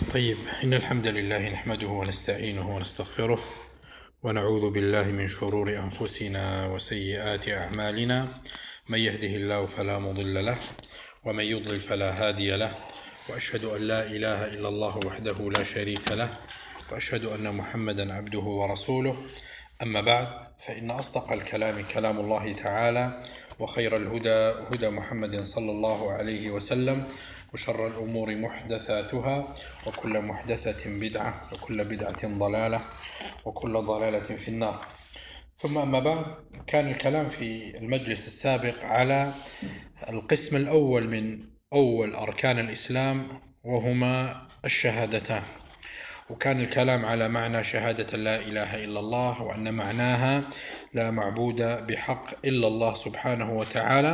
طيب، إن الحمد لله نحمده ونستعينه ونستغفره ونعوذ بالله من شرور أنفسنا وسيئات أعمالنا. من يهده الله فلا مضل له ومن يضلل فلا هادي له، وأشهد أن لا إله إلا الله وحده لا شريك له، وأشهد أن محمدا عبده ورسوله. أما بعد، فإن أصدق الكلام كلام الله تعالى، وخير الهدى هدى محمد صلى الله عليه وسلم، وشر الأمور محدثاتها، وكل محدثة بدعة، وكل بدعة ضلالة، وكل ضلالة في النار. ثم أما بعد، كان الكلام في المجلس السابق على القسم الأول من أول أركان الإسلام، وهما الشهادتان. وكان الكلام على معنى شهادة لا إله إلا الله، وأن معناها لا معبود بحق إلا الله سبحانه وتعالى.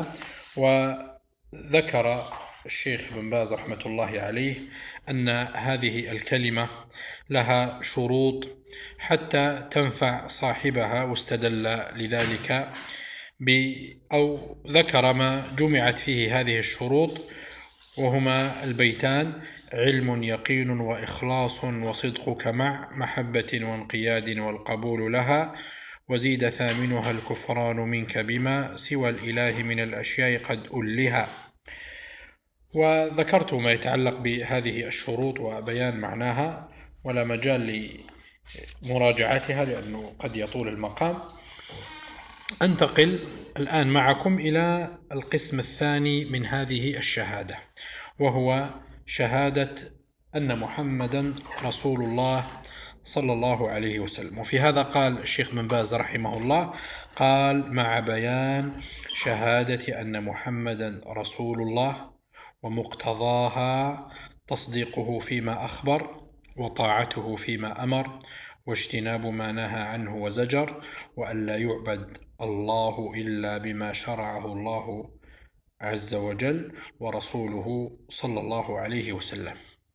وذكر الشيخ بن باز رحمة الله عليه أن هذه الكلمة لها شروط حتى تنفع صاحبها، واستدل لذلك أو ذكر ما جمعت فيه هذه الشروط، وهما البيتان: علم يقين وإخلاص وصدقك مع محبة وانقياد والقبول لها، وزيد ثامنها الكفران منك بما سوى الإله من الأشياء قد ألها. وذكرت ما يتعلق بهذه الشروط وبيان معناها، ولا مجال لمراجعتها لأنه قد يطول المقام. أنتقل الآن معكم إلى القسم الثاني من هذه الشهادة، وهو شهادة أن محمدا رسول الله صلى الله عليه وسلم. وفي هذا قال الشيخ بن باز رحمه الله، قال: مع بيان شهادة أن محمدا رسول الله ومقتضاها تصديقه فيما أخبر، وطاعته فيما أمر، واجتناب ما نهى عنه وزجر، وأن لا يعبد الله إلا بما شرعه الله عز وجل ورسوله صلى الله عليه وسلم.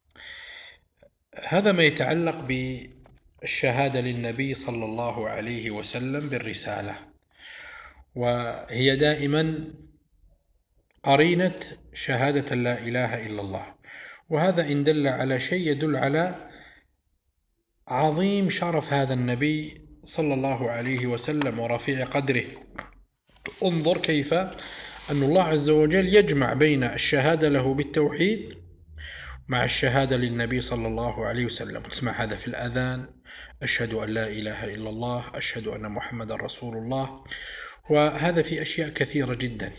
هذا ما يتعلق بالشهادة للنبي صلى الله عليه وسلم بالرسالة، وهي دائما قرينة شهادة لا إله إلا الله. وهذا إن دل على شيء يدل على عظيم شرف هذا النبي صلى الله عليه وسلم ورفيع قدره. انظر كيف أن الله عز وجل يجمع بين الشهادة له بالتوحيد مع الشهادة للنبي صلى الله عليه وسلم. تسمع هذا في الأذان: أشهد أن لا إله إلا الله، أشهد أن محمد رسول الله. وهذا في أشياء كثيرة جدا.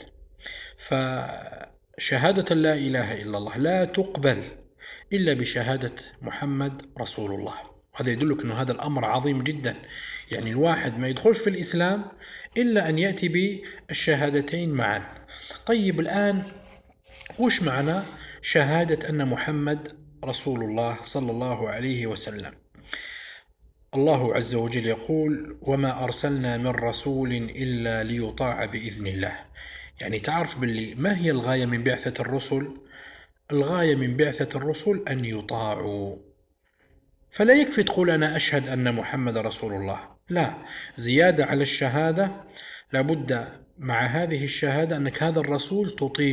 فشهادة لا إله إلا الله لا تقبل إلا بشهادة محمد رسول الله. وهذا يدلك أن هذا الأمر عظيم جدا. يعني الواحد ما يدخلش في الإسلام إلا أن يأتي بالشهادتين معا. طيب، الآن وش معنى شهادة أن محمد رسول الله صلى الله عليه وسلم؟ الله عز وجل يقول: وما أرسلنا من رسول إلا ليطاع بإذن الله. يعني تعرف باللي ما هي الغاية من بعثة الرسل؟ الغاية من بعثة الرسل أن يطاعوا. فلا يكفي تقول أنا أشهد أن محمد رسول الله، لا، زيادة على الشهادة لابد مع هذه الشهادة أنك هذا الرسول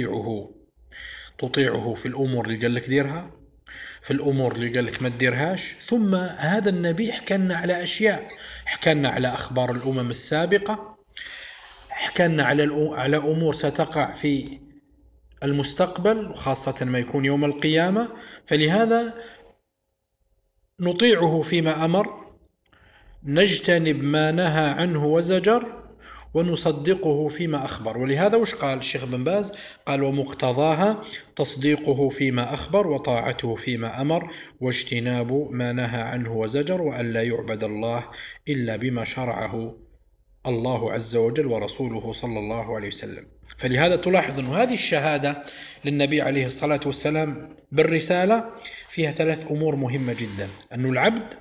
تطيعه في الأمور اللي قال لك ديرها، في الأمور اللي قال لك ما تديرهاش. ثم هذا النبي حكلنا على أشياء، حكلنا على أخبار الأمم السابقة، حكلنا على أمور ستقع في المستقبل، وخاصة ما يكون يوم القيامة. فلهذا نطيعه فيما أمر، نجتنب ما نهى عنه وزجر، ونصدقه فيما أخبر. ولهذا وش قال الشيخ بن باز؟ قال: ومقتضاها تصديقه فيما أخبر، وطاعته فيما أمر، واجتناب ما نهى عنه وزجر، وأن لا يعبد الله إلا بما شرعه الله عز وجل ورسوله صلى الله عليه وسلم. فلهذا تلاحظ أن هذه الشهادة للنبي عليه الصلاة والسلام بالرسالة فيها ثلاث أمور مهمة جدا. أن العبد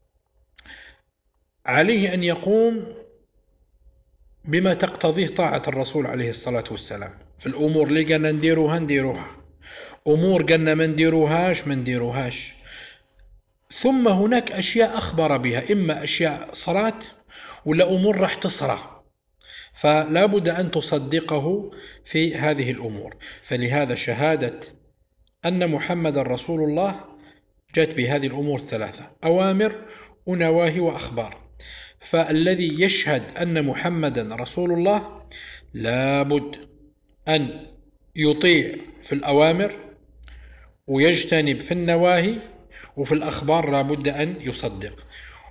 عليه أن يقوم بما تقتضيه طاعة الرسول عليه الصلاة والسلام في الأمور اللي قلنا نديروها، أمور قلنا ما نديروهاش. ثم هناك أشياء أخبر بها، إما أشياء صارت ولا أمور راح تصرى، فلا بد أن تصدقه في هذه الأمور. فلهذا شهادة أن محمد رسول الله جاءت بهذه الأمور الثلاثة: أوامر ونواهي وأخبار. فالذي يشهد أن محمدا رسول الله لابد أن يطيع في الأوامر ويجتنب في النواهي، وفي الأخبار لابد أن يصدق.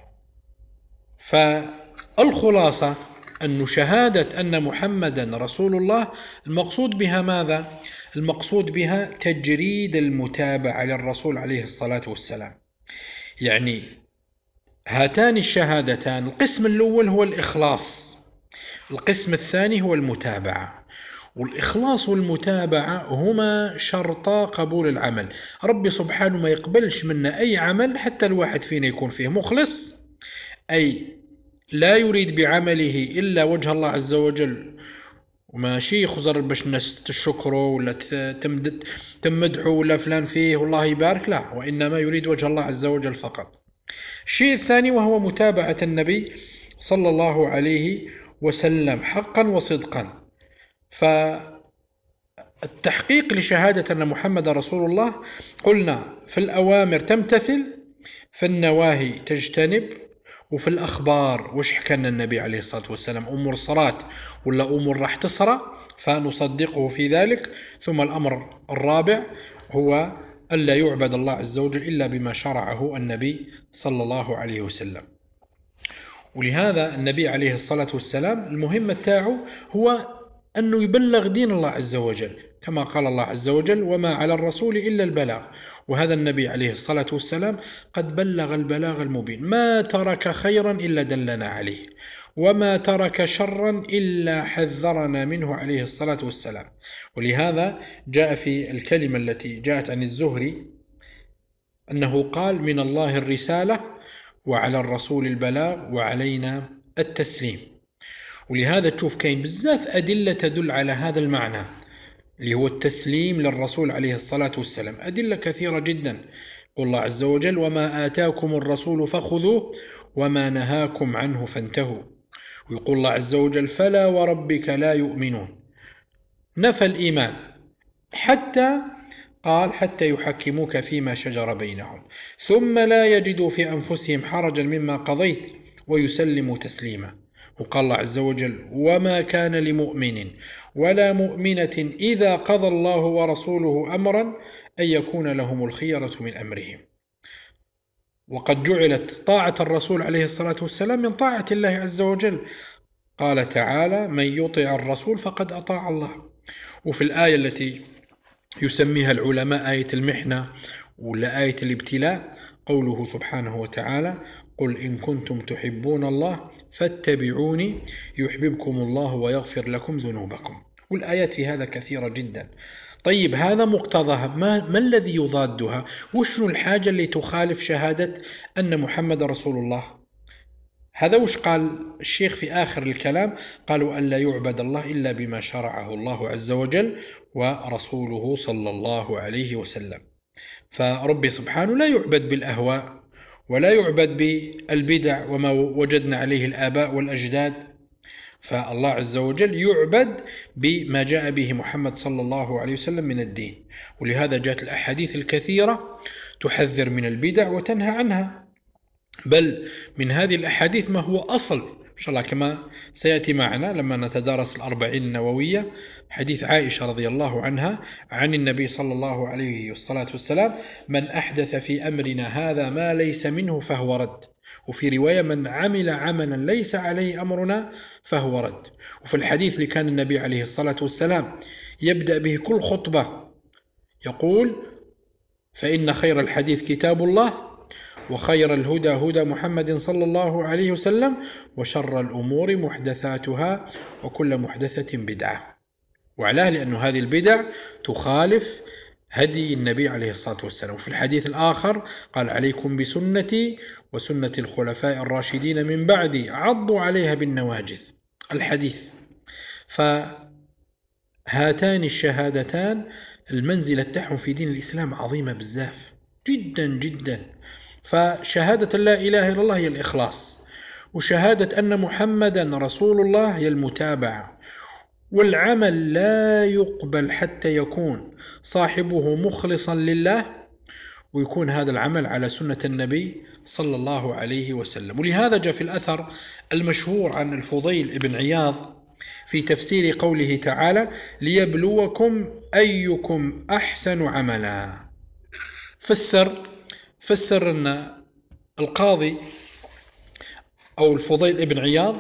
فالخلاصة أن شهادة أن محمدا رسول الله المقصود بها ماذا؟ المقصود بها تجريد المتابعة للرسول عليه الصلاة والسلام. يعني هاتان الشهادتان، القسم الأول هو الإخلاص، القسم الثاني هو المتابعة. والإخلاص والمتابعة هما شرطا قبول العمل. ربي سبحانه ما يقبلش منا أي عمل حتى الواحد فينا يكون فيه مخلص، أي لا يريد بعمله إلا وجه الله عز وجل، وماشي يخزر باش الناس تشكره ولا تمدحه ولا فلان فيه والله يبارك، لا، وإنما يريد وجه الله عز وجل فقط. الشيء الثاني وهو متابعة النبي صلى الله عليه وسلم حقا وصدقا. فالتحقيق لشهادة أن محمد رسول الله قلنا في الأوامر تمتثل، في النواهي تجتنب، وفي الأخبار وش حكى النبي عليه الصلاة والسلام أمور صلاة ولا أمور راح تصرى فنصدقه في ذلك. ثم الأمر الرابع هو ألا يعبد الله عز وجل إلا بما شرعه النبي صلى الله عليه وسلم. ولهذا النبي عليه الصلاة والسلام المهمة تاعه هو أنه يبلغ دين الله عز وجل، كما قال الله عز وجل: وما على الرسول إلا البلاغ. وهذا النبي عليه الصلاة والسلام قد بلغ البلاغ المبين، ما ترك خيرا إلا دلنا عليه، وما ترك شرا إلا حذرنا منه عليه الصلاة والسلام. ولهذا جاء في الكلمة التي جاءت عن الزهري أنه قال: من الله الرسالة وعلى الرسول البلاغ وعلينا التسليم. ولهذا تشوف كاين بزاف أدلة تدل على هذا المعنى اللي هو التسليم للرسول عليه الصلاة والسلام، أدلة كثيرة جدا. يقول الله عز وجل: وما آتاكم الرسول فخذوه وما نهاكم عنه فانتهوا. ويقول الله عز وجل: فلا وربك لا يؤمنون. نفى الإيمان حتى يحكموك فيما شجر بينهم ثم لا يجدوا في أنفسهم حرجا مما قضيت ويسلموا تسليما. وقال الله عز وجل: وما كان لمؤمن ولا مؤمنة إذا قضى الله ورسوله أمرا أن يكون لهم الخيرة من أمرهم. وقد جعلت طاعة الرسول عليه الصلاة والسلام من طاعة الله عز وجل. قال تعالى: من يطع الرسول فقد أطاع الله. وفي الآية التي يسميها العلماء آية المحنة ولا آية الابتلاء، قوله سبحانه وتعالى: قل إن كنتم تحبون الله فاتبعوني يحببكم الله ويغفر لكم ذنوبكم. والآيات في هذا كثيرة جدا. طيب، هذا مقتضاها، ما الذي يضادها؟ وشنو الحاجة اللي تخالف شهادة أن محمد رسول الله؟ هذا وش قال الشيخ في آخر الكلام؟ قالوا: أن لا يعبد الله إلا بما شرعه الله عز وجل ورسوله صلى الله عليه وسلم. فربي سبحانه لا يعبد بالأهواء ولا يعبد بالبدع وما وجدنا عليه الآباء والأجداد، فالله عز وجل يعبد بما جاء به محمد صلى الله عليه وسلم من الدين. ولهذا جاءت الأحاديث الكثيرة تحذر من البدع وتنهى عنها، بل من هذه الأحاديث ما هو أصل إن شاء الله كما سيأتي معنا لما نتدارس الأربعين النووية، حديث عائشة رضي الله عنها عن النبي صلى الله عليه الصلاة والسلام: من أحدث في أمرنا هذا ما ليس منه فهو رد. وفي رواية: من عمل عملا ليس عليه أمرنا فهو رد. وفي الحديث اللي كان النبي عليه الصلاة والسلام يبدأ به كل خطبة يقول: فإن خير الحديث كتاب الله، وخير الهدى هدى محمد صلى الله عليه وسلم، وشر الأمور محدثاتها، وكل محدثة بدعة. وعلاه لأن هذه البدع تخالف هدي النبي عليه الصلاة والسلام. وفي الحديث الآخر قال: عليكم بسنتي وسنة الخلفاء الراشدين من بعدي عضوا عليها بالنواجذ. الحديث. فهاتان الشهادتان المنزلة تاعهم في دين الإسلام عظيمة بزاف جدا جدا. فشهادة لا إله إلا الله هي الإخلاص، وشهادة أن محمدا رسول الله هي المتابعة. والعمل لا يقبل حتى يكون صاحبه مخلصا لله، ويكون هذا العمل على سنة النبي صلى الله عليه وسلم. ولهذا جاء في الأثر المشهور عن الفضيل بن عياض في تفسير قوله تعالى: ليبلوكم أيكم أحسن عملا. فسر أن القاضي أو الفضيل بن عياض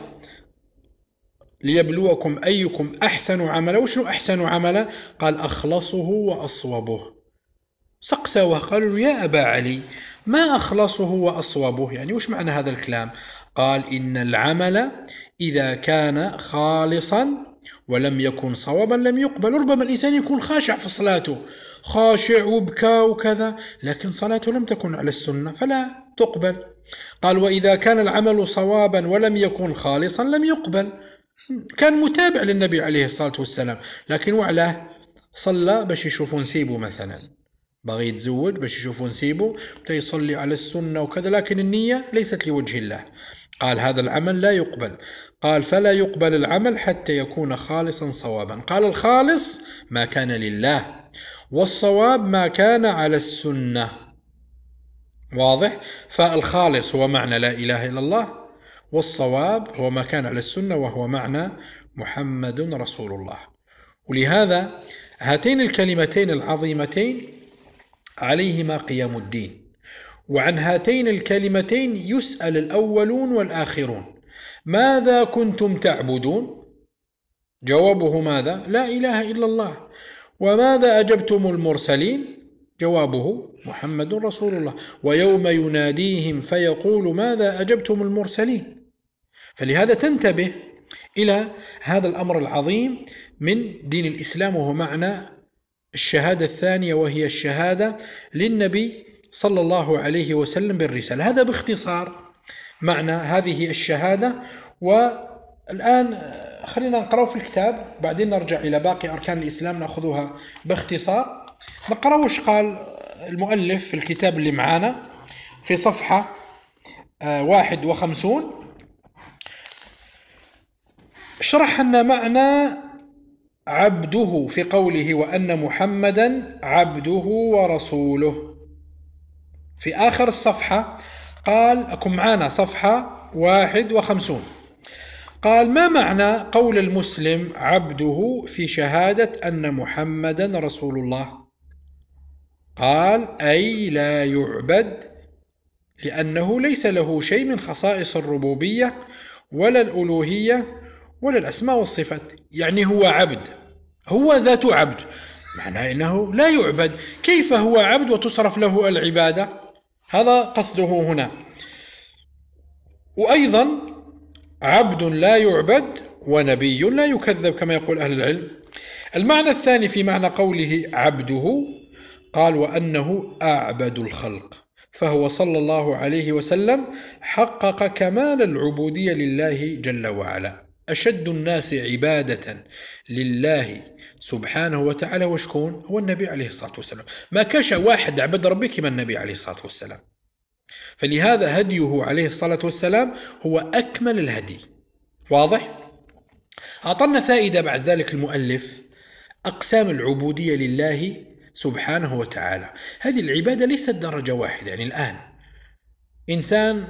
ليبلوكم أيكم أحسن عملا. وشنو أحسن عملا؟ قال: أخلصه وأصوبه. سقسوه قالوا له: يا أبا علي، ما أخلصه وأصوبه؟ يعني وش معنى هذا الكلام؟ قال: إن العمل إذا كان خالصا ولم يكن صوابا لم يقبل. ربما الإنسان يكون خاشع في صلاته، خاشع وبكى وكذا، لكن صلاته لم تكن على السنة فلا تقبل. قال: وإذا كان العمل صوابا ولم يكن خالصا لم يقبل. كان متابع للنبي عليه الصلاة والسلام، لكن وعلاه صلى باش يشوفوا نسيبه، مثلا باغي يتزوج باش يشوفوا نسيبه، بدا يصلي على السنة وكذا، لكن النية ليست لوجه الله. قال: هذا العمل لا يقبل. قال: فلا يقبل العمل حتى يكون خالصا صوابا. قال: الخالص ما كان لله، والصواب ما كان على السنة. واضح؟ فالخالص هو معنى لا إله إلا الله، والصواب هو ما كان على السنة وهو معنى محمد رسول الله. ولهذا هاتين الكلمتين العظيمتين عليهما قيام الدين. وعن هاتين الكلمتين يسأل الأولون والآخرون: ماذا كنتم تعبدون؟ جوابه ماذا؟ لا إله إلا الله. وماذا أجبتم المرسلين؟ جوابه محمد رسول الله. ويوم يناديهم فيقول: ماذا أجبتم المرسلين؟ فلهذا تنتبه إلى هذا الأمر العظيم من دين الإسلام، وهو معنى الشهادة الثانية، وهي الشهادة للنبي صلى الله عليه وسلم بالرسالة. هذا باختصار معنى هذه الشهادة. والآن خلينا نقرأ في الكتاب، بعدين نرجع إلى باقي أركان الإسلام نأخذها باختصار. نقرأ وش قال المؤلف في الكتاب اللي معانا في صفحة 51. شرح لنا معنى عبده في قوله: وأن محمدا عبده ورسوله. في آخر الصفحة قال، أكم معنا صفحة 51، قال: ما معنى قول المسلم عبده في شهادة أن محمدا رسول الله؟ قال: أي لا يعبد، لأنه ليس له شيء من خصائص الربوبية ولا الألوهية ولا الأسماء والصفات. يعني هو عبد، هو ذات عبد، معناه أنه لا يعبد. كيف هو عبد وتصرف له العبادة؟ هذا قصده هنا. وأيضا عبد لا يعبد ونبي لا يكذب كما يقول أهل العلم. المعنى الثاني في معنى قوله عبده، قال: وأنه أعبد الخلق، فهو صلى الله عليه وسلم حقق كمال العبودية لله جل وعلا. أشد الناس عبادة لله سبحانه وتعالى وشكون؟ هو النبي عليه الصلاة والسلام. ما كاش واحد عبد ربي كما النبي عليه الصلاة والسلام. فلهذا هديه عليه الصلاة والسلام هو أكمل الهدي. واضح؟ أعطنا فائدة بعد ذلك المؤلف: أقسام العبودية لله سبحانه وتعالى. هذه العبادة ليست درجة واحدة. يعني الآن إنسان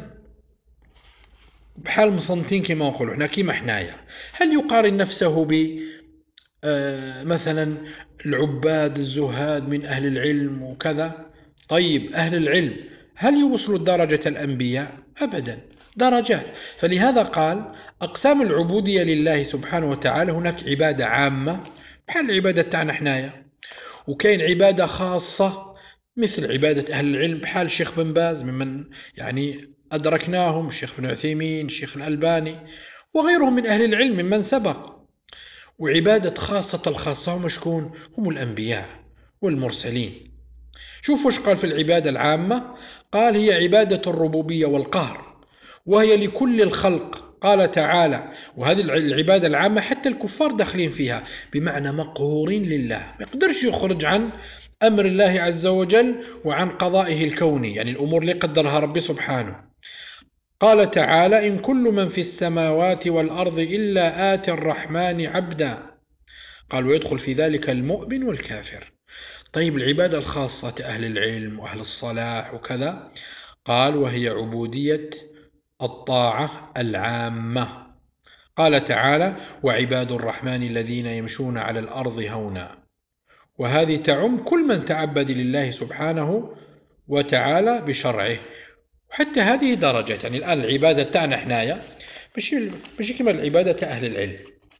بحال مصنتين كما نقولوا احنا، كما حنايا، هل يقارن نفسه ب مثلا العباد الزهاد من أهل العلم وكذا؟ طيب أهل العلم هل يوصلوا درجة الأنبياء؟ أبدا، درجات. فلهذا قال: أقسام العبودية لله سبحانه وتعالى، هناك عبادة عامة بحال العبادة تاعنا حنايا، وكاين عبادة خاصة مثل عبادة أهل العلم بحال الشيخ بن باز ممن يعني أدركناهم، الشيخ بن عثيمين، الشيخ الألباني وغيرهم من أهل العلم ممن سبق. وعبادة خاصة الخاصة هم شكون؟ هم الأنبياء والمرسلين. شوفوا وش قال في العبادة العامة. قال: هي عبادة الربوبية والقهر، وهي لكل الخلق. قال تعالى: وهذه العبادة العامة حتى الكفار داخلين فيها، بمعنى مقهورين لله، ما يقدرش يخرج عن أمر الله عز وجل وعن قضائه الكوني، يعني الأمور اللي قدرها ربي سبحانه. قال تعالى: إن كل من في السماوات والأرض إلا آتي الرحمن عبدا. قال: ويدخل في ذلك المؤمن والكافر. طيب العبادة الخاصة أهل العلم وأهل الصلاح وكذا، قال وهي عبودية الطاعة العامة. قال تعالى وعباد الرحمن الذين يمشون على الأرض هونا، وهذه تعم كل من تعبد لله سبحانه وتعالى بشرعه. وحتى هذه درجات، يعني الآن العبادة تاعنا حنايا ماشي كما العبادة أهل العلم.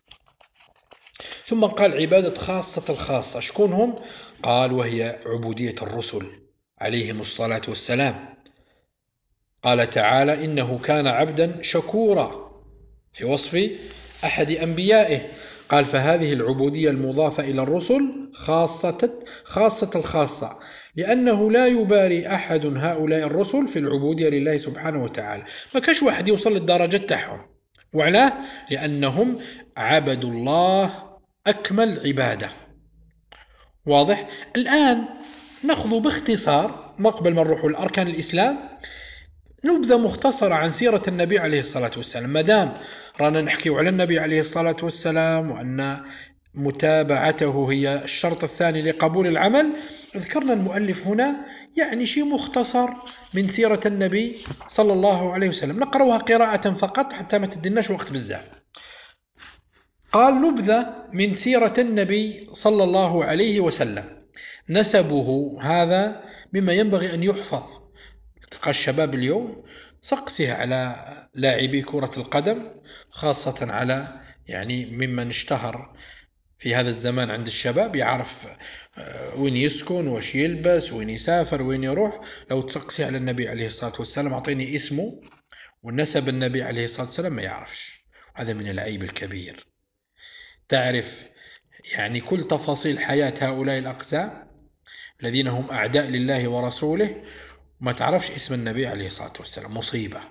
ثم قال عبادة خاصة الخاصة، شكون هم؟ قال وهي عبودية الرسل عليهم الصلاة والسلام. قال تعالى إنه كان عبدا شكورا في وصف أحد أنبيائه. قال فهذه العبودية المضافة إلى الرسل خاصة الخاصة، لأنه لا يباري أحد هؤلاء الرسل في العبودية لله سبحانه وتعالى. ما كاش واحد يوصل للدرجة تاعهم. وعلاه؟ لأنهم عبدوا الله أكمل عبادة. واضح؟ الآن نأخذ باختصار ما قبل ما نروح لأركان الإسلام نبذة مختصرة عن سيرة النبي عليه الصلاة والسلام، ما دام رانا نحكي على النبي عليه الصلاة والسلام وأن متابعته هي الشرط الثاني لقبول العمل. ذكرنا المؤلف هنا يعني شيء مختصر من سيرة النبي صلى الله عليه وسلم، نقرأها قراءة فقط حتى ما تدناش وقت بزاف. قال نبذة من سيرة النبي صلى الله عليه وسلم. نسبه هذا مما ينبغي أن يحفظ. تلقى الشباب اليوم سقسيه على لاعبي كرة القدم، خاصة على يعني ممن اشتهر في هذا الزمان عند الشباب، يعرف وين يسكن، وش يلبس، وين يسافر، وين يروح. لو تسقسي على النبي عليه الصلاة والسلام أعطيني اسمه ونسب النبي عليه الصلاة والسلام ما يعرفش. هذا من العيب الكبير. تعرف يعني كل تفاصيل حياة هؤلاء الأقزام الذين هم أعداء لله ورسوله ما تعرفش اسم النبي عليه الصلاة والسلام، مصيبة.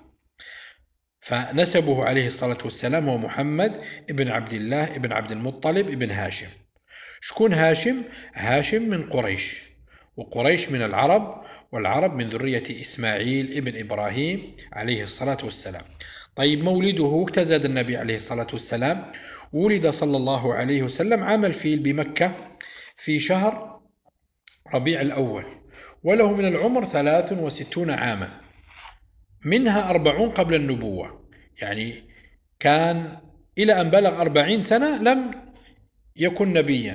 فنسبه عليه الصلاة والسلام هو محمد ابن عبد الله ابن عبد المطلب ابن هاشم. شكون هاشم؟ هاشم من قريش، وقريش من العرب، والعرب من ذرية إسماعيل ابن إبراهيم عليه الصلاة والسلام. طيب مولده اكتزاد النبي عليه الصلاة والسلام، ولد صلى الله عليه وسلم عام الفيل بمكة في شهر ربيع الأول، وله من العمر 63 عاما، منها 40 قبل النبوة. يعني كان إلى أن بلغ 40 سنة لم يكن نبيا،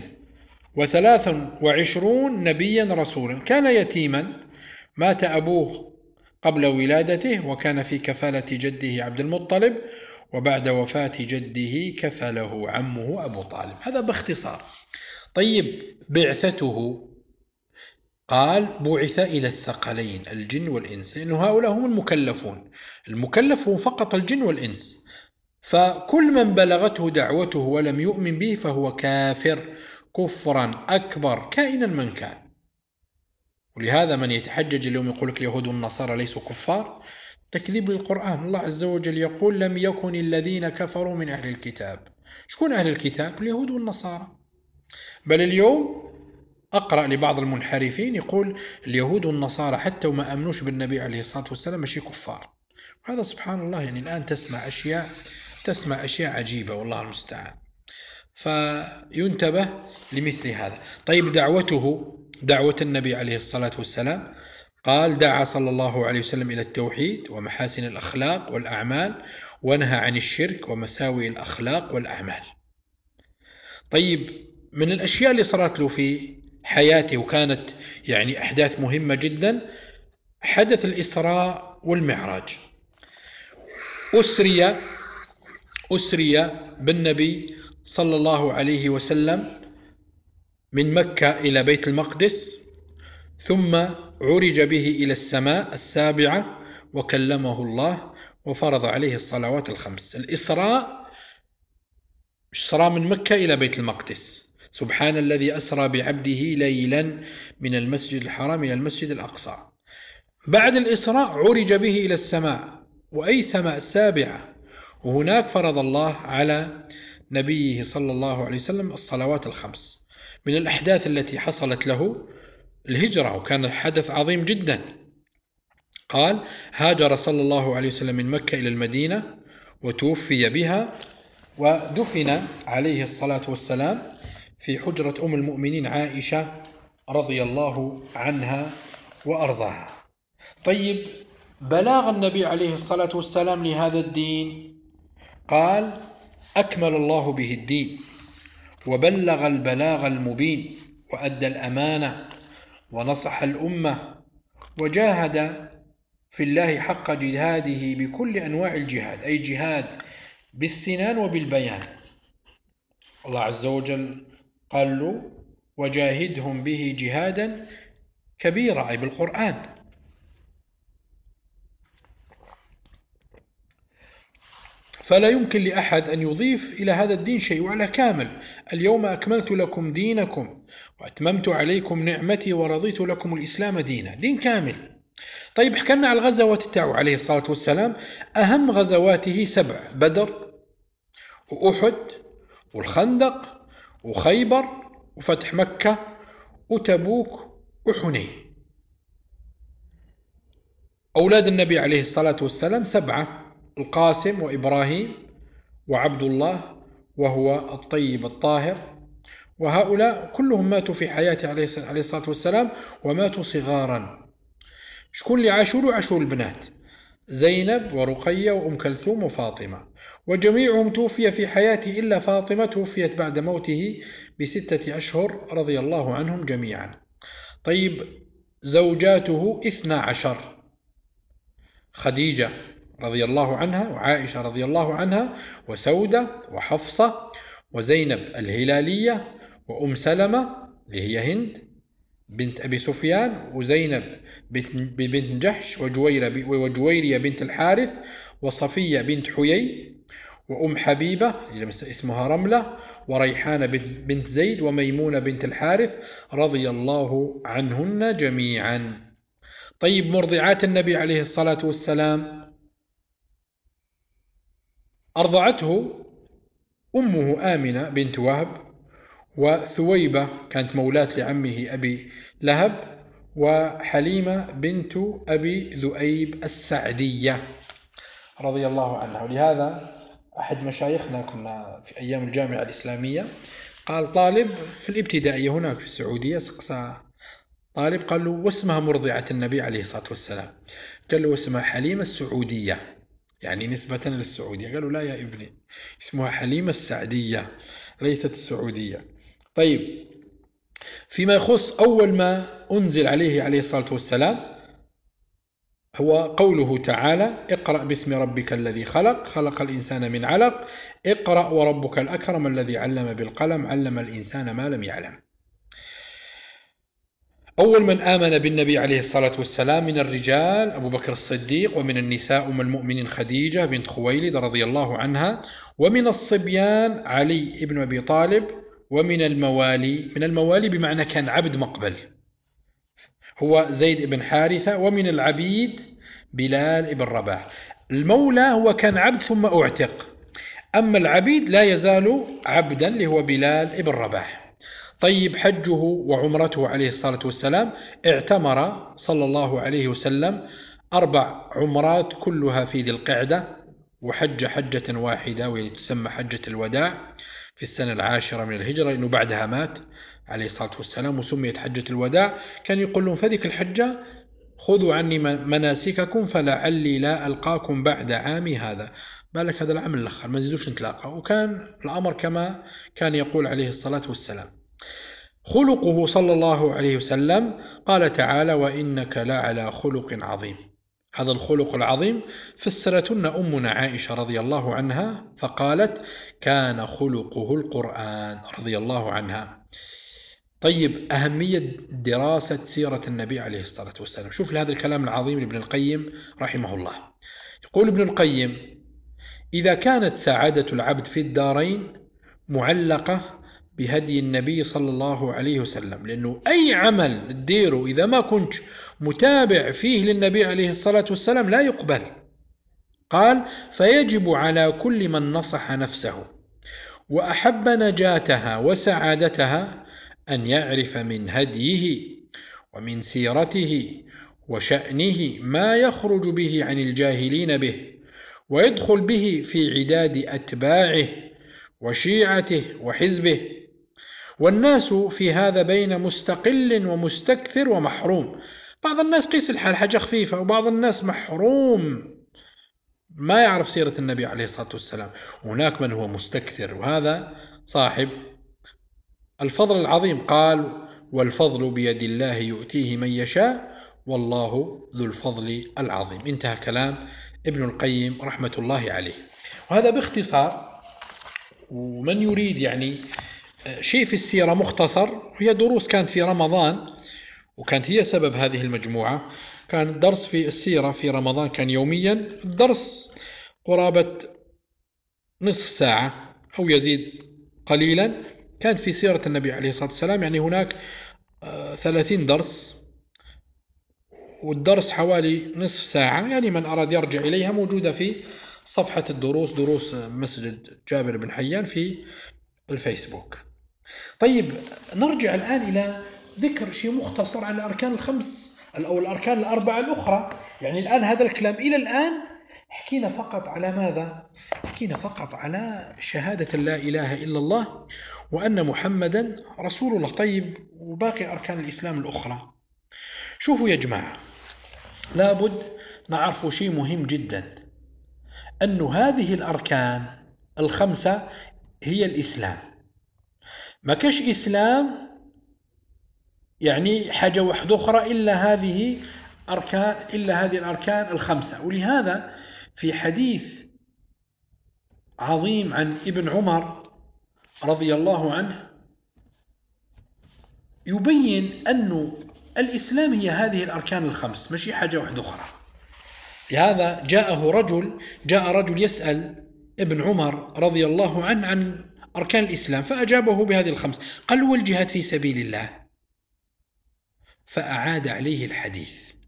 و23 نبيا رسولا. كان يتيما، مات أبوه قبل ولادته، وكان في كفالة جده عبد المطلب، وبعد وفاة جده كفله عمه أبو طالب. هذا باختصار. طيب بعثته، قال بعث إلى الثقلين الجن والإنس، لأنه هؤلاء هم المكلفون. المكلف هو فقط الجن والإنس، فكل من بلغته دعوته ولم يؤمن به فهو كافر كفرا أكبر كائنا من كان. ولهذا من يتحجج اليوم يقول لك اليهود والنصارى ليسوا كفار، تكذيب للقرآن. الله عز وجل يقول لم يكن الذين كفروا من أهل الكتاب. شكون أهل الكتاب؟ اليهود والنصارى. بل اليوم أقرأ لبعض المنحرفين يقول اليهود والنصارى حتى وما أمنوش بالنبي عليه الصلاة والسلام ماشي كفار. هذا سبحان الله، يعني الآن تسمع أشياء عجيبة والله المستعان. فينتبه لمثل هذا. طيب دعوة النبي عليه الصلاة والسلام، قال دعا صلى الله عليه وسلم إلى التوحيد ومحاسن الأخلاق والأعمال، ونهى عن الشرك ومساوئ الأخلاق والأعمال. طيب من الأشياء اللي صارت له في حياته وكانت يعني أحداث مهمة جدا، حدث الإسراء والمعراج. أسري بالنبي صلى الله عليه وسلم من مكة إلى بيت المقدس، ثم عرج به إلى السماء السابعة وكلمه الله وفرض عليه الصلوات الخمس. الإسراء من مكة إلى بيت المقدس. سبحان الذي أسرى بعبده ليلا من المسجد الحرام إلى المسجد الأقصى. بعد الإسراء عرج به إلى السماء، وأي سماء السابعة، وهناك فرض الله على نبيه صلى الله عليه وسلم الصلوات الخمس. من الأحداث التي حصلت له الهجرة، وكان حدث عظيم جدا. قال هاجر صلى الله عليه وسلم من مكة إلى المدينة وتوفي بها، ودفن عليه الصلاة والسلام في حجرة أم المؤمنين عائشة رضي الله عنها وأرضاها. طيب، بلاغ النبي عليه الصلاة والسلام لهذا الدين، قال: أكمل الله به الدين وبلغ البلاغ المبين وأدى الأمانة ونصح الأمة وجاهد في الله حق جهاده بكل أنواع الجهاد، أي جهاد بالسنان وبالبيان. الله عز وجل قال له: وجاهدهم به جهادا كبيرا، أي بالقرآن. فلا يمكن لأحد أن يضيف إلى هذا الدين شيء، وعلى كامل: اليوم أكملت لكم دينكم وأتممت عليكم نعمتي ورضيت لكم الإسلام دينا، دين كامل. طيب، حكينا على الغزوات تاعو عليه الصلاة والسلام. أهم غزواته 7: بدر، وأحد، والخندق، وخيبر، وفتح مكة، وتبوك، وحنين. أولاد النبي عليه الصلاة والسلام 7: القاسم وإبراهيم وعبد الله وهو الطيب الطاهر، وهؤلاء كلهم ماتوا في حياته عليه الصلاة والسلام، وماتوا صغارا. شكون اللي عاشوا؟ عاشوا البنات: زينب ورقية وأم كلثوم وفاطمة، وجميعهم توفي في حياته إلا فاطمة، توفيت بعد موته ب6 أشهر، رضي الله عنهم جميعا. طيب، زوجاته 12: خديجة رضي الله عنها، وعائشة رضي الله عنها، وسودة، وحفصة، وزينب الهلالية، وأم سلمة اللي هي هند بنت أبي سفيان، وزينب بنت جحش، وجويرية بنت الحارث، وصفية بنت حيي، وأم حبيبة اسمها رملة، وريحانة بنت زيد، وميمونة بنت الحارث، رضي الله عنهن جميعا. طيب، مرضعات النبي عليه الصلاة والسلام: أرضعته أمه آمنة بنت وهب، وثويبة كانت مولاة لعمه أبي لهب، وحليمة بنت أبي ذؤيب السعدية، رضي الله عنها. ولهذا أحد مشايخنا كنا في أيام الجامعة الإسلامية، قال طالب في الابتدائية هناك في السعودية سقسى طالب، قال له: واسمها مرضعة النبي عليه الصلاة والسلام؟ قال له: اسمها حليمة السعودية، يعني نسبة للسعودية. قالوا: لا يا ابني، اسمها حليمة السعدية ليست السعودية. طيب، فيما يخص أول ما أنزل عليه الصلاة والسلام، هو قوله تعالى: اقرأ باسم ربك الذي خلق، خلق الإنسان من علق، اقرأ وربك الأكرم الذي علم بالقلم، علم الإنسان ما لم يعلم. أول من آمن بالنبي عليه الصلاة والسلام من الرجال أبو بكر الصديق، ومن النساء أم المؤمنين خديجة بنت خويلد رضي الله عنها، ومن الصبيان علي بن أبي طالب، ومن الموالي، من الموالي بمعنى كان عبد مقبل، هو زيد بن حارثة، ومن العبيد بلال بن رباح. المولى هو كان عبد ثم أعتق، أما العبيد لا يزال عبدا، اللي هو بلال بن رباح. طيب، حجه وعمرته عليه الصلاة والسلام: اعتمر صلى الله عليه وسلم 4 عمرات كلها في ذي القعدة، وحج حجة واحدة وهي تسمى حجة الوداع في السنة 10 من الهجرة، لأنه بعدها مات عليه الصلاة والسلام، وسميت حجة الوداع. كان يقول لهم فذيك الحجة: خذوا عني مناسككم فلعلي لا ألقاكم بعد عامي هذا، بالك هذا العام الأخر ما نزيدوش نتلاقى. وكان الأمر كما كان يقول عليه الصلاة والسلام. خلقه صلى الله عليه وسلم: قال تعالى: وإنك لعلى خلق عظيم. هذا الخلق العظيم فسرتن أمنا عائشة رضي الله عنها فقالت: كان خلقه القرآن، رضي الله عنها. طيب، أهمية دراسة سيرة النبي عليه الصلاة والسلام. شوف هذا الكلام العظيم لابن القيم رحمه الله. يقول ابن القيم: إذا كانت سعادة العبد في الدارين معلقة بهدي النبي صلى الله عليه وسلم، لأنه أي عمل تديره إذا ما كنت متابع فيه للنبي عليه الصلاة والسلام لا يقبل. قال: فيجب على كل من نصح نفسه وأحب نجاتها وسعادتها أن يعرف من هديه ومن سيرته وشأنه ما يخرج به عن الجاهلين به، ويدخل به في عداد أتباعه وشيعته وحزبه، والناس في هذا بين مستقل ومستكثر ومحروم. بعض الناس قيس الحال حاجة خفيفة، وبعض الناس محروم ما يعرف سيرة النبي عليه الصلاة والسلام. هناك من هو مستكثر، وهذا صاحب الفضل العظيم. قال: والفضل بيد الله يؤتيه من يشاء والله ذو الفضل العظيم. انتهى كلام ابن القيم رحمة الله عليه. وهذا باختصار. ومن يريد يعني شيء في السيرة مختصر، هي دروس كانت في رمضان وكانت هي سبب هذه المجموعة. كان الدرس في السيرة في رمضان كان يوميا الدرس قرابة نصف ساعة أو يزيد قليلا، كانت في سيرة النبي عليه الصلاة والسلام. يعني هناك 30 درس، والدرس حوالي نصف ساعة. يعني من أراد يرجع إليها موجودة في صفحة الدروس، دروس مسجد جابر بن حيان في الفيسبوك. طيب، نرجع الآن إلى ذكر شيء مختصر عن الأركان الخمس أو الأركان الأربعة الأخرى. يعني الآن هذا الكلام إلى الآن حكينا فقط على ماذا؟ حكينا فقط على شهادة لا إله إلا الله وأن محمدا رسول الله. طيب، وباقي أركان الإسلام الأخرى. شوفوا يا جماعة، لابد نعرف شيء مهم جدا، أن هذه الأركان الخمسة هي الإسلام. ما كاش إسلام يعني حاجة واحدة أخرى إلا هذه الأركان الخمسة. ولهذا في حديث عظيم عن ابن عمر رضي الله عنه يبين أن الإسلام هي هذه الأركان الخمس، ماشي حاجة واحدة أخرى. لهذا جاء رجل يسأل ابن عمر رضي الله عنه عن أركان الإسلام، فأجابه بهذه الخمس. قال: والجهاد في سبيل الله؟ فأعاد عليه الحديث.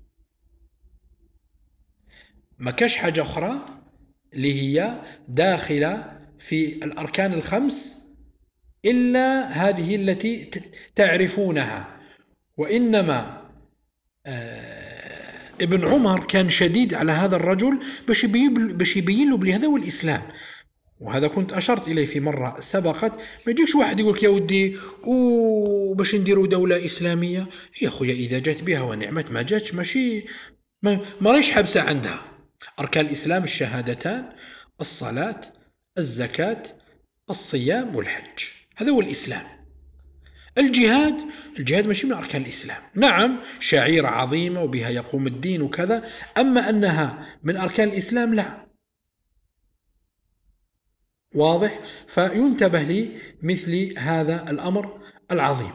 ما كاش حاجة أخرى اللي هي داخلة في الأركان الخمس إلا هذه التي تعرفونها. وإنما ابن عمر كان شديد على هذا الرجل باش يبين له بلي هذا هو الإسلام. وهذا كنت أشرت إليه في مرة سبقت. ما يجيكش واحد يقولك يا ودي باش نديروا دولة إسلامية. يا أخويا إذا جات بها ونعمت، ما جاتش ماشي ما ريش حبسة عندها. أركان الإسلام الشهادتان، الصلاة، الزكاة، الصيام والحج، هذا هو الإسلام. الجهاد ماشي من أركان الإسلام. نعم، شعيرة عظيمة وبها يقوم الدين وكذا، أما أنها من أركان الإسلام لا. واضح؟ فينتبه لمثل هذا الأمر العظيم.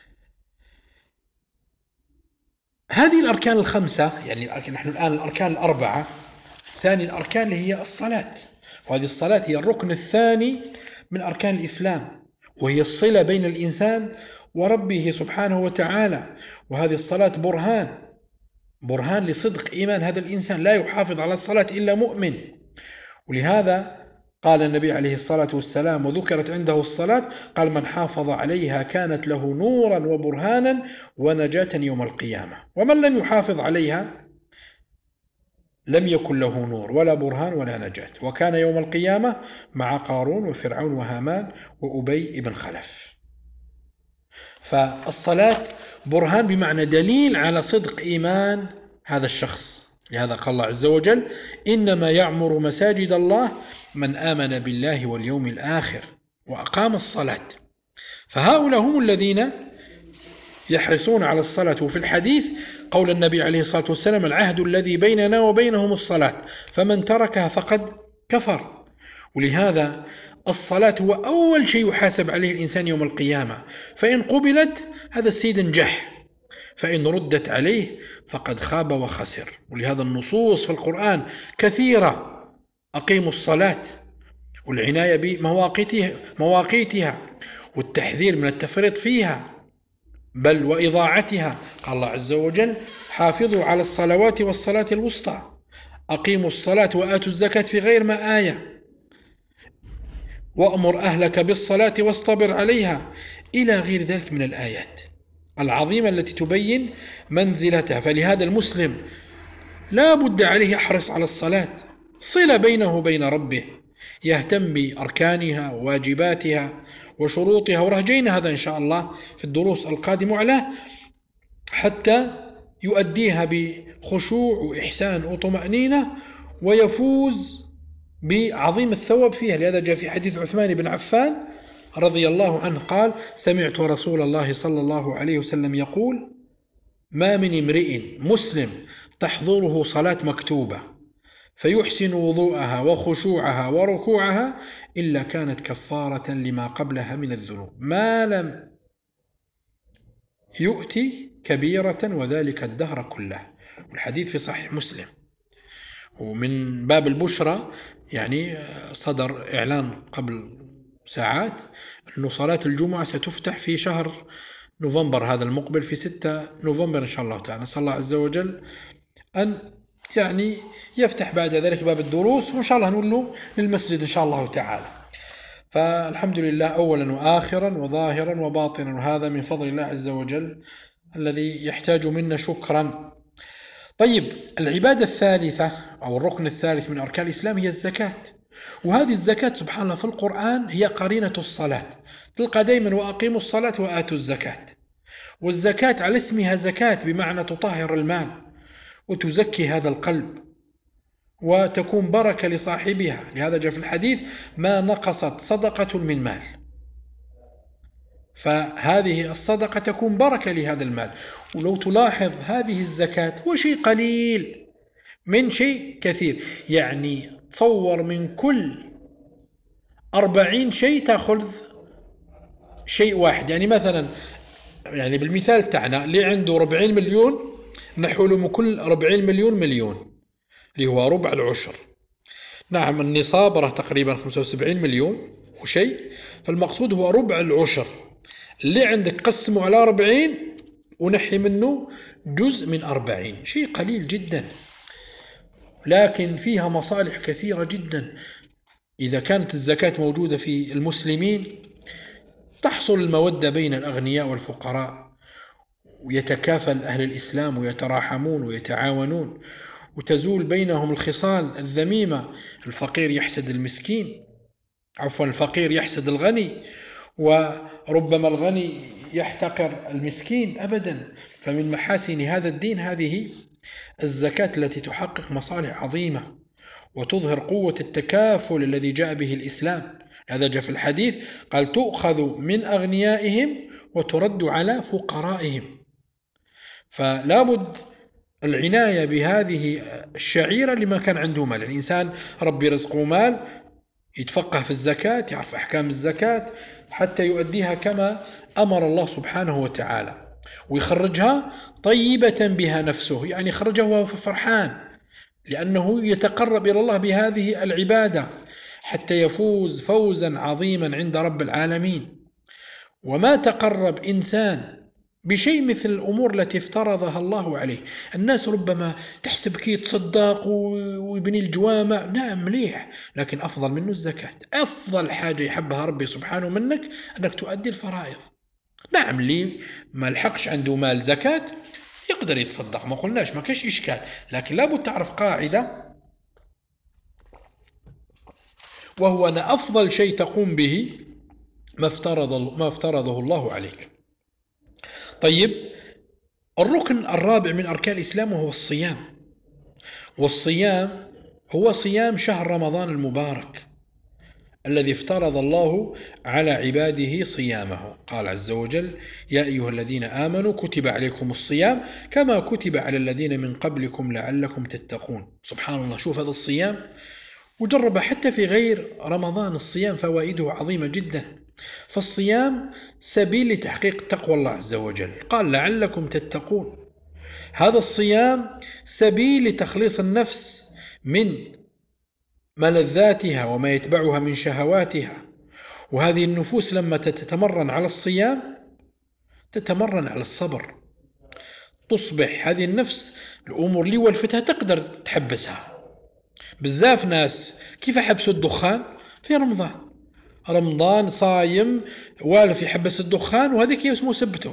هذه الأركان الخمسة، يعني نحن الآن الأركان الأربعة. ثاني الأركان اللي هي الصلاة، وهذه الصلاة هي الركن الثاني من أركان الإسلام، وهي الصلة بين الإنسان وربه سبحانه وتعالى. وهذه الصلاة برهان لصدق إيمان هذا الإنسان. لا يحافظ على الصلاة إلا مؤمن. ولهذا قال النبي عليه الصلاة والسلام وذكرت عنده الصلاة، قال: من حافظ عليها كانت له نورا وبرهانا ونجاة يوم القيامة، ومن لم يحافظ عليها لم يكن له نور ولا برهان ولا نجاة، وكان يوم القيامة مع قارون وفرعون وهامان وأبي بن خلف. فالصلاة برهان بمعنى دليل على صدق إيمان هذا الشخص. لهذا قال الله عز وجل: إنما يعمر مساجد الله من آمن بالله واليوم الآخر وأقام الصلاة. فهؤلاء هم الذين يحرصون على الصلاة. وفي الحديث قول النبي عليه الصلاة والسلام: العهد الذي بيننا وبينهم الصلاة، فمن تركها فقد كفر. ولهذا الصلاة هو أول شيء يحاسب عليه الإنسان يوم القيامة. فإن قبلت هذا السيد نجح، فإن ردت عليه فقد خاب وخسر. ولهذا النصوص في القرآن كثيرة: أقيموا الصلاة، والعناية بمواقيتها، والتحذير من التفريط فيها بل وإضاعتها. قال الله عز وجل: حافظوا على الصلوات والصلاة الوسطى، أقيموا الصلاة وآتوا الزكاة، في غير ما آية، وأمر أهلك بالصلاة واصطبر عليها، إلى غير ذلك من الآيات العظيمة التي تبين منزلتها. فلهذا المسلم لا بد عليه يحرص على الصلاة، صلة بينه وبين ربه، يهتم بأركانها وواجباتها وشروطها، ورهجينا هذا إن شاء الله في الدروس القادمة عليه، حتى يؤديها بخشوع وإحسان وطمأنينة ويفوز بعظيم الثواب فيها. لهذا جاء في حديث عثمان بن عفان رضي الله عنه قال: سمعت رسول الله صلى الله عليه وسلم يقول: ما من امرئ مسلم تحضره صلاة مكتوبة فيحسن وضوءها وخشوعها وركوعها إلا كانت كفارة لما قبلها من الذنوب ما لم يؤتي كبيرة وذلك الدهر كله. والحديث في صحيح مسلم. ومن باب البشرى يعني صدر إعلان قبل ساعات أن صلاة الجمعة ستفتح في شهر نوفمبر هذا المقبل، في 6 نوفمبر إن شاء الله تعالى. نسأل الله عز وجل أن يعني يفتح بعد ذلك باب الدروس، وإن شاء الله نقول للمسجد إن شاء الله تعالى. فالحمد لله أولا وآخرا وظاهرا وباطنا، وهذا من فضل الله عز وجل الذي يحتاج منا شكرا. طيب، العبادة الثالثة أو الركن الثالث من أركان الإسلام هي الزكاة. وهذه الزكاة سبحان الله في القرآن هي قرينة الصلاة، تلقى دائما وأقيموا الصلاة وآتوا الزكاة. والزكاة على اسمها زكاة بمعنى تطهر المال وتزكي هذا القلب وتكون بركة لصاحبها. لهذا جاء في الحديث: ما نقصت صدقة من مال. فهذه الصدقة تكون بركة لهذا المال. ولو تلاحظ هذه الزكاة هو شيء قليل من شيء كثير، يعني تصور من كل 40 شيء تأخذ شيء واحد. يعني مثلا يعني بالمثال تاعنا اللي عنده 40 مليون نحول من كل 40 مليون مليون اللي هو ربع العشر. نعم، النصاب راه تقريبا 75 مليون وشيء، فالمقصود هو ربع العشر. اللي عندك قسمه على 40 ونحي منه جزء من 40، شيء قليل جدا لكن فيها مصالح كثيرة جدا. إذا كانت الزكاة موجودة في المسلمين تحصل المودة بين الأغنياء والفقراء، ويتكافل أهل الإسلام ويتراحمون ويتعاونون، وتزول بينهم الخصال الذميمة. الفقير يحسد المسكين، عفوا الفقير يحسد الغني، وربما الغني يحتقر المسكين أبدا. فمن محاسن هذا الدين هذه الزكاة التي تحقق مصالح عظيمة وتظهر قوة التكافل الذي جاء به الإسلام. هذا جاء في الحديث قال: تؤخذ من أغنيائهم وترد على فقرائهم. فلا بد العناية بهذه الشعيرة لما كان عنده مال. الإنسان ربي رزقه مال يتفقه في الزكاة، يعرف أحكام الزكاة حتى يؤديها كما أمر الله سبحانه وتعالى، ويخرجها طيبة بها نفسه، يعني يخرجها وهو فرحان لأنه يتقرب إلى الله بهذه العبادة حتى يفوز فوزا عظيما عند رب العالمين. وما تقرب إنسان بشيء مثل الأمور التي افترضها الله عليه. الناس ربما تحسب كي يتصدق ويبني الجوامع، نعم مليح، لكن أفضل منه الزكاة. أفضل حاجة يحبها ربي سبحانه منك أنك تؤدي الفرائض. نعم، اللي ما لحقش عنده مال زكاة يقدر يتصدق، ما قلناش ما كاش إشكال، لكن لابد تعرف قاعدة، وهو أن أفضل شيء تقوم به ما افترضه الله عليك. طيب، الركن الرابع من أركان الإسلام وهو الصيام. والصيام هو صيام شهر رمضان المبارك الذي افترض الله على عباده صيامه. قال عز وجل: يا أيها الذين آمنوا كتب عليكم الصيام كما كتب على الذين من قبلكم لعلكم تتقون. سبحان الله، شوف هذا الصيام وجرب حتى في غير رمضان. الصيام فوائده عظيمة جدا، فالصيام سبيل لتحقيق تقوى الله عز وجل. قال: لعلكم تتقون. هذا الصيام سبيل لتخليص النفس من ملذاتها وما يتبعها من شهواتها. وهذه النفوس لما تتمرن على الصيام تتمرن على الصبر، تصبح هذه النفس الأمور اللي ولفتها تقدر تحبسها. بزاف ناس كيف حبسوا الدخان في رمضان؟ رمضان صايم والف يحبس الدخان، وهذيك اسمه سبته.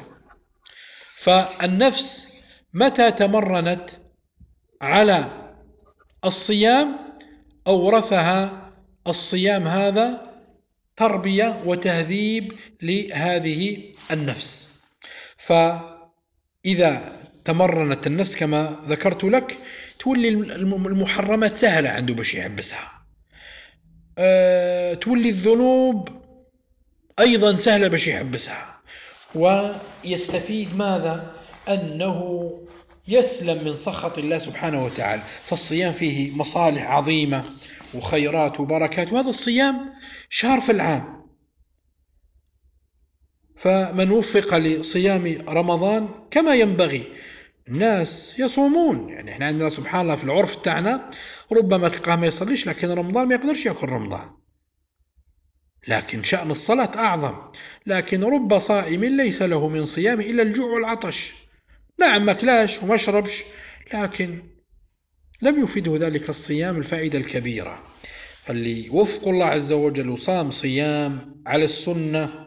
فالنفس متى تمرنت على الصيام أورثها الصيام هذا تربية وتهذيب لهذه النفس. فإذا تمرنت النفس كما ذكرت لك تولي المحرمات سهلة عنده باش يحبسها، تولي الذنوب أيضا سهلة باش يحبسها، ويستفيد ماذا؟ أنه يسلم من سخط الله سبحانه وتعالى. فالصيام فيه مصالح عظيمة وخيرات وبركات، وهذا الصيام شهر في العام. فمن وفق لصيام رمضان كما ينبغي، الناس يصومون، يعني احنا عندنا سبحان الله في العرف تاعنا ربما تلقاه ما يصليش، لكن رمضان ما يقدرش ياكل رمضان، لكن شأن الصلاة أعظم. لكن رب صائم ليس له من صيامه إلا الجوع والعطش، نعم ماكلاش وما شربش، لكن لم يفيده ذلك الصيام الفائدة الكبيرة. فاللي وفق الله عز وجل وصام صيام على السنة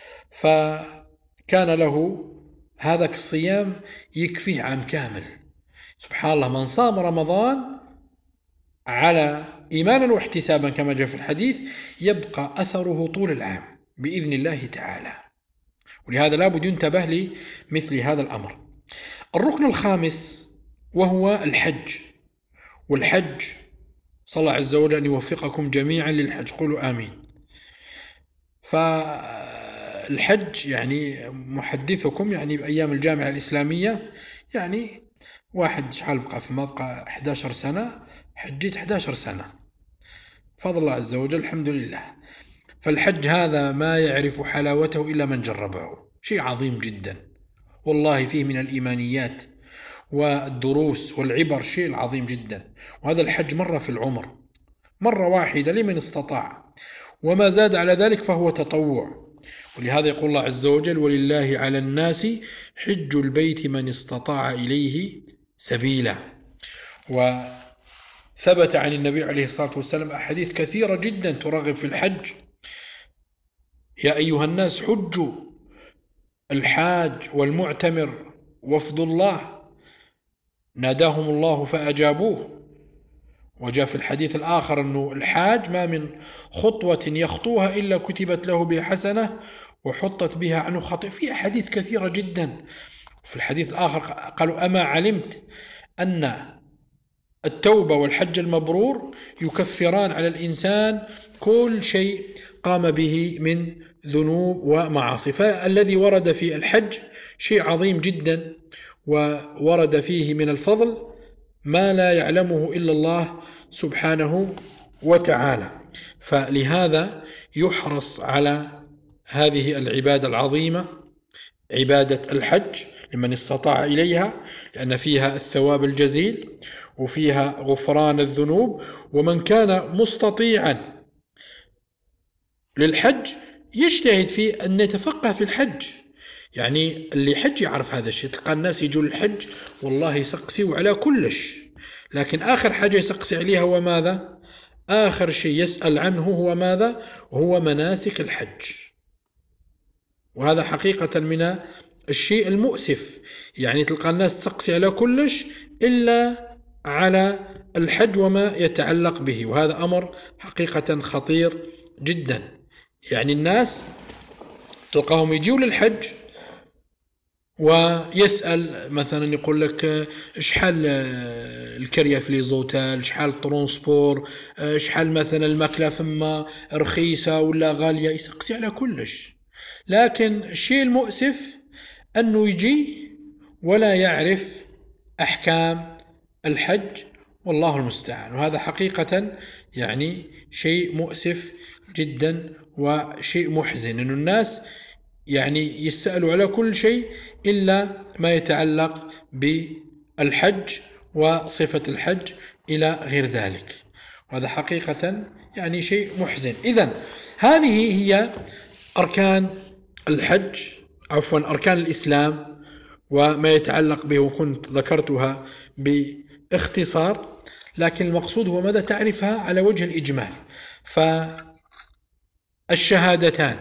فكان له هذاك الصيام يكفيه عام كامل. سبحان الله، من صام رمضان على إيمانا واحتسابا كما جاء في الحديث يبقى أثره طول العام بإذن الله تعالى. ولهذا لا بد ينتبه لمثل هذا الأمر. الركن الخامس وهو الحج. والحج صلى الله عز وجل أن يوفقكم جميعا للحج، قولوا آمين. فالحج يعني محدثكم يعني بأيام الجامعة الإسلامية، يعني واحد شحال بقى في بقى 11 سنة، حجيت 11 سنة فضل الله عز وجل الحمد لله. فالحج هذا ما يعرف حلاوته إلا من جربه، شيء عظيم جدا والله، فيه من الإيمانيات والدروس والعبر شيء عظيم جدا. وهذا الحج مرة في العمر، مرة واحدة لمن استطاع، وما زاد على ذلك فهو تطوع. ولهذا يقول الله عز وجل: ولله على الناس حج البيت من استطاع إليه سبيلا. وثبت عن النبي عليه الصلاة والسلام أحاديث كثيرة جدا ترغب في الحج: يا أيها الناس حجوا، الحاج والمعتمر وفد الله ناداهم الله فأجابوه. وجاء في الحديث الآخر أنه الحاج ما من خطوة يخطوها إلا كتبت له بها حسنة وحطت بها عنه خطيئة. في أحاديث كثيرة جدا. في الحديث الآخر قالوا: أما علمت أن التوبة والحج المبرور يكفران على الإنسان كل شيء قام به من ذنوب ومعاصي. فالذي ورد في الحج شيء عظيم جدا، وورد فيه من الفضل ما لا يعلمه إلا الله سبحانه وتعالى. فلهذا يحرص على هذه العبادة العظيمة، عبادة الحج، لمن استطاع إليها، لأن فيها الثواب الجزيل وفيها غفران الذنوب. ومن كان مستطيعا للحج يجتهد في أن يتفقه في الحج، يعني اللي حج يعرف هذا الشيء. تلقى الناس يجوا للحج والله يسقسيوا على كلش، لكن آخر حاجة يسقسي عليها هو ماذا؟ آخر شيء يسأل عنه هو ماذا؟ هو مناسك الحج. وهذا حقيقة من الشيء المؤسف، يعني تلقى الناس تسقسي على كلش إلا على الحج وما يتعلق به، وهذا أمر حقيقة خطير جدا. يعني الناس تلقاهم يجيوا للحج ويسأل مثلا يقول لك شحال الكرية في لي زوتال، شحال الترونسبور، شحال مثلا الماكلة ثم رخيصة ولا غالية، يسقسي على كلش. لكن الشيء المؤسف أنه يجي ولا يعرف أحكام الحج، والله المستعان. وهذا حقيقة يعني شيء مؤسف جدا وشيء محزن، أن الناس يعني يسألوا على كل شيء إلا ما يتعلق بالحج وصفة الحج إلى غير ذلك. وهذا حقيقة يعني شيء محزن. إذن هذه هي أركان الحج، عفوا أركان الإسلام وما يتعلق به، وكنت ذكرتها باختصار، لكن المقصود هو ماذا؟ تعرفها على وجه الإجمال. فالشهادتان،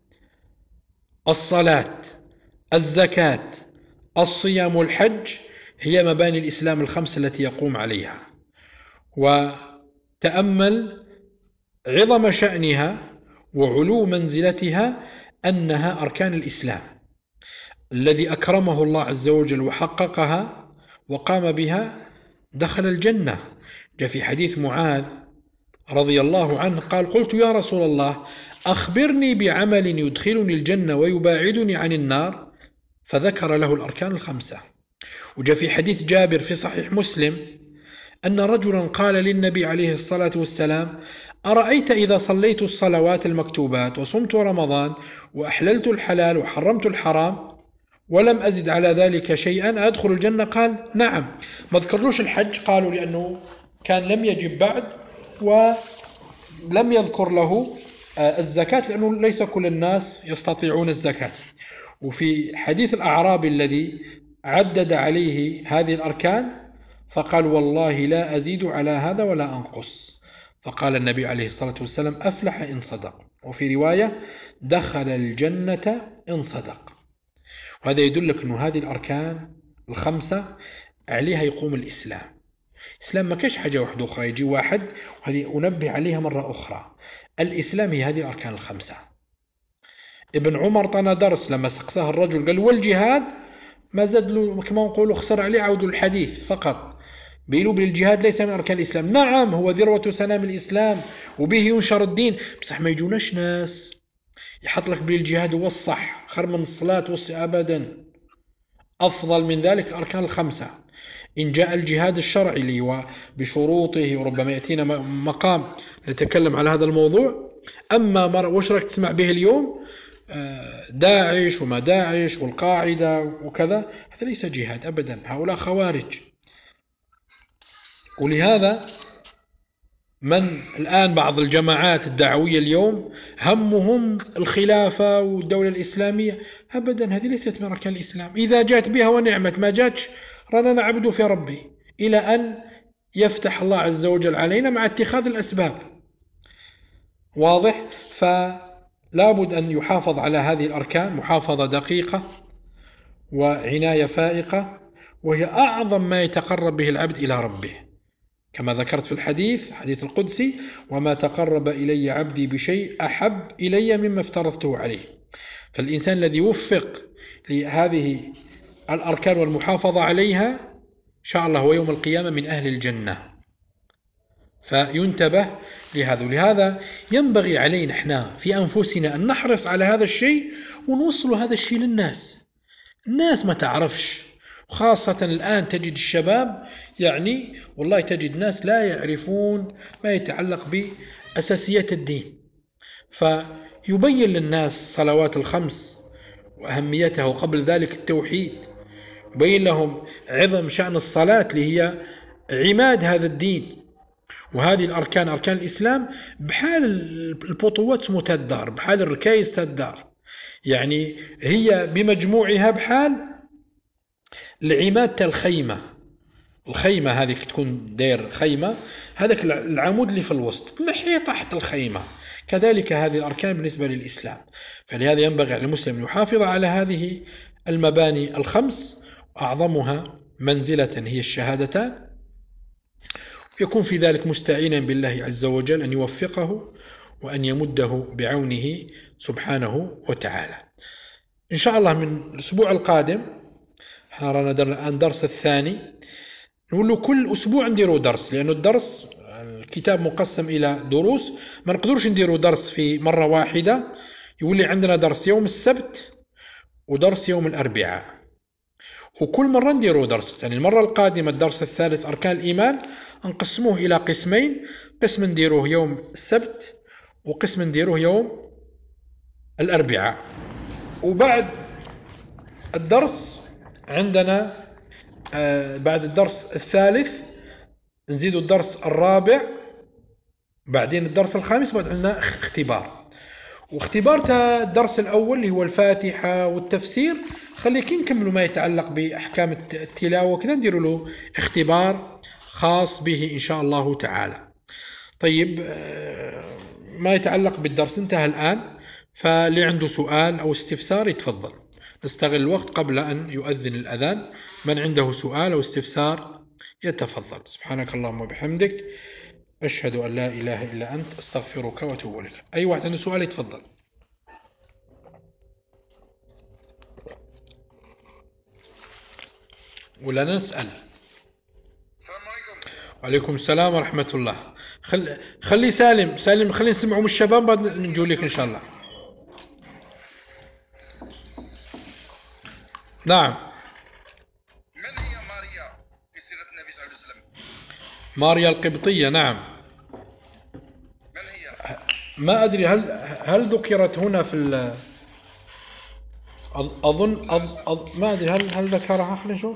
الصلاة، الزكاة، الصيام والحج هي مباني الإسلام الخمس التي يقوم عليها. وتأمل عظم شأنها وعلو منزلتها أنها أركان الإسلام الذي أكرمه الله عز وجل وحققها وقام بها دخل الجنة. جاء في حديث معاذ رضي الله عنه قال: قلت يا رسول الله أخبرني بعمل يدخلني الجنة ويباعدني عن النار، فذكر له الأركان الخمسة. وجاء في حديث جابر في صحيح مسلم أن رجلا قال للنبي عليه الصلاة والسلام: أرأيت إذا صليت الصلوات المكتوبات وصمت رمضان وأحللت الحلال وحرمت الحرام ولم أزد على ذلك شيئا أدخل الجنة؟ قال: نعم. ما ذكرلوش الحج، قالوا لأنه كان لم يجب بعد، ولم يذكر له الزكاة لأنه ليس كل الناس يستطيعون الزكاة. وفي حديث الأعرابي الذي عدد عليه هذه الأركان فقال: والله لا أزيد على هذا ولا أنقص. فقال النبي عليه الصلاة والسلام: أفلح إن صدق. وفي رواية: دخل الجنة إن صدق. وهذا يدلك أن هذه الأركان الخمسة عليها يقوم الإسلام. الإسلام ما كاش حاجة واحدة أخرى يجي واحد، وهذه أنبه عليها مرة أخرى. الإسلام هي هذه الأركان الخمسة. ابن عمر طنا درس لما سقساه الرجل قال: والجهاد؟ ما زاد له كما نقولوا خسر عليه عود الحديث فقط. بيقولوا بالجهاد ليس من أركان الإسلام. نعم، هو ذروة سنام الإسلام وبه ينشر الدين، بصح ما يجوناش ناس يحط لك بالجهاد هو الصح خير من الصلاة أبدا. أفضل من ذلك الأركان الخمسة إن جاء الجهاد الشرعي اللي هو بشروطه، وربما يأتينا مقام نتكلم على هذا الموضوع. أما وش راك تسمع به اليوم داعش وما داعش والقاعدة وكذا، هذا ليس جهاد أبدا، هؤلاء خوارج. ولهذا من الآن بعض الجماعات الدعوية اليوم همهم الخلافة والدولة الإسلامية، أبدا هذه ليست من أركان الإسلام. إذا جاءت بها ونعمت، ما جاتش رانا نعبد في ربي إلى أن يفتح الله عز وجل علينا مع اتخاذ الأسباب. واضح؟ فلا بد أن يحافظ على هذه الأركان محافظة دقيقة وعناية فائقة، وهي أعظم ما يتقرب به العبد إلى ربه، كما ذكرت في الحديث القدسي: وما تقرب إلي عبدي بشيء أحب إلي مما افترضته عليه. فالإنسان الذي يوفق لهذه الأركان والمحافظة عليها إن شاء الله هو يوم القيامة من أهل الجنة. فينتبه لهذا. ولهذا ينبغي علينا احنا في أنفسنا أن نحرص على هذا الشيء ونوصل هذا الشيء للناس. الناس ما تعرفش، وخاصة الآن تجد الشباب يعني والله تجد ناس لا يعرفون ما يتعلق بأساسيات الدين، فيبين للناس صلوات الخمس وأهميتها، وقبل ذلك التوحيد، يبين لهم عظم شأن الصلاة اللي هي عماد هذا الدين. وهذه الأركان أركان الإسلام بحال البطوات متدار، بحال الركايز تدار، يعني هي بمجموعها بحال العماد تاع الخيمة هذه تكون داير خيمة، هذاك العمود اللي في الوسط تنحيه تحت الخيمة. كذلك هذه الأركان بالنسبة للإسلام. فلهذا ينبغي على المسلم أن يحافظ على هذه المباني الخمس، أعظمها منزلة هي الشهادتان، ويكون في ذلك مستعينا بالله عز وجل أن يوفقه وأن يمده بعونه سبحانه وتعالى. إن شاء الله من الأسبوع القادم، احنا رانا الآن درس الثاني، نقول له كل أسبوع نديروا درس، لأنه الدرس الكتاب مقسم إلى دروس، ما نقدرش نديروا درس في مرة واحدة، يولي عندنا درس يوم السبت ودرس يوم الأربعاء، وكل مرة نديروا درس. يعني المرة القادمة الدرس الثالث أركان الإيمان نقسموه إلى قسمين، قسم نديروه يوم السبت وقسم نديروه يوم الأربعاء. وبعد الدرس عندنا بعد الدرس الثالث نزيد الدرس الرابع، بعدين الدرس الخامس، بعد عندنا اختبار. واختبار تاع الدرس الأول اللي هو الفاتحة والتفسير خليك نكملوا ما يتعلق بأحكام التلاوة وكذا، نديروا له اختبار خاص به إن شاء الله تعالى. طيب ما يتعلق بالدرس انتهى الآن، فاللي عنده سؤال أو استفسار يتفضل، نستغل الوقت قبل أن يؤذن الأذان. من عنده سؤال أو استفسار يتفضل. سبحانك اللهم وبحمدك أشهد أن لا إله إلا أنت أستغفرك وأتوب إليك. أي واحد عنده سؤال يتفضل. ولا نسأل؟ السلام عليكم. وعليكم السلام ورحمة الله. خلي سالم خلي نسمعوا من الشباب بعد نجوا لك إن شاء الله. نعم. من هي ماريا في سيرة النبي صلى الله عليه وسلم؟ ماريا القبطية. نعم. من هي؟ ما أدري هل ذكرت هنا في أظن ما أدري هل ذكرها. خلينا نشوف.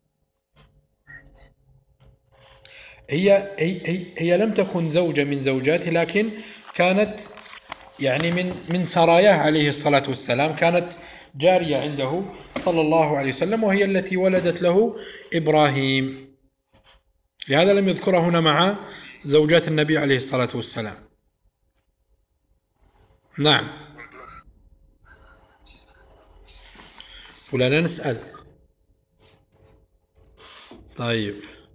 هي لم تكن زوجة من زوجاته، لكن كانت يعني من سراياه عليه الصلاة والسلام، كانت جارية عنده صلى الله عليه وسلم، وهي التي ولدت له إبراهيم. لهذا لم يذكرها هنا مع زوجات النبي عليه الصلاة والسلام. نعم. ولا نسأل؟ طيب.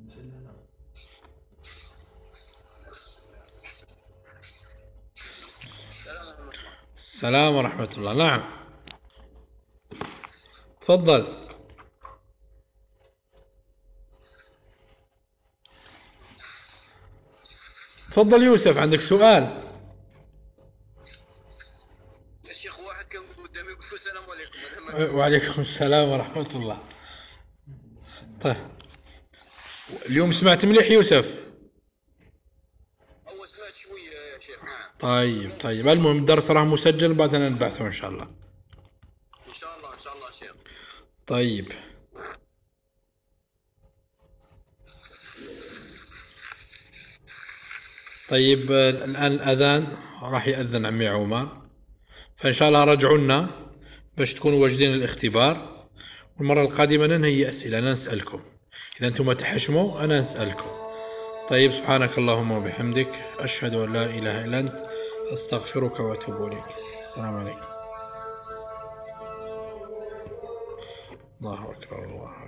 السلام ورحمة الله. نعم تفضل. تفضل يوسف، عندك سؤال؟ الشيخ واحد كان قدامي يقول السلام عليكم. وعليكم السلام ورحمة الله. طيب اليوم سمعت مليح يوسف؟ هو سمعت شوية يا شيخ. نعم. طيب المهم الدرس راه مسجل، بعدين نبعثه إن شاء الله. إن شاء الله شيخ. طيب. طيب الآن الأذان راح يأذن عمي عمر، فإن شاء الله رجعوا لنا باش تكونوا واجدين الاختبار، والمرة القادمة ننهي أسئلة، أنا نسألكم. إذا أنتم تحشموا أنا نسألكم. طيب سبحانك اللهم وبحمدك، أشهد أن لا إله إلا أنت، أستغفرك وأتوب إليك. السلام عليكم. الله أكبر الله أكبر.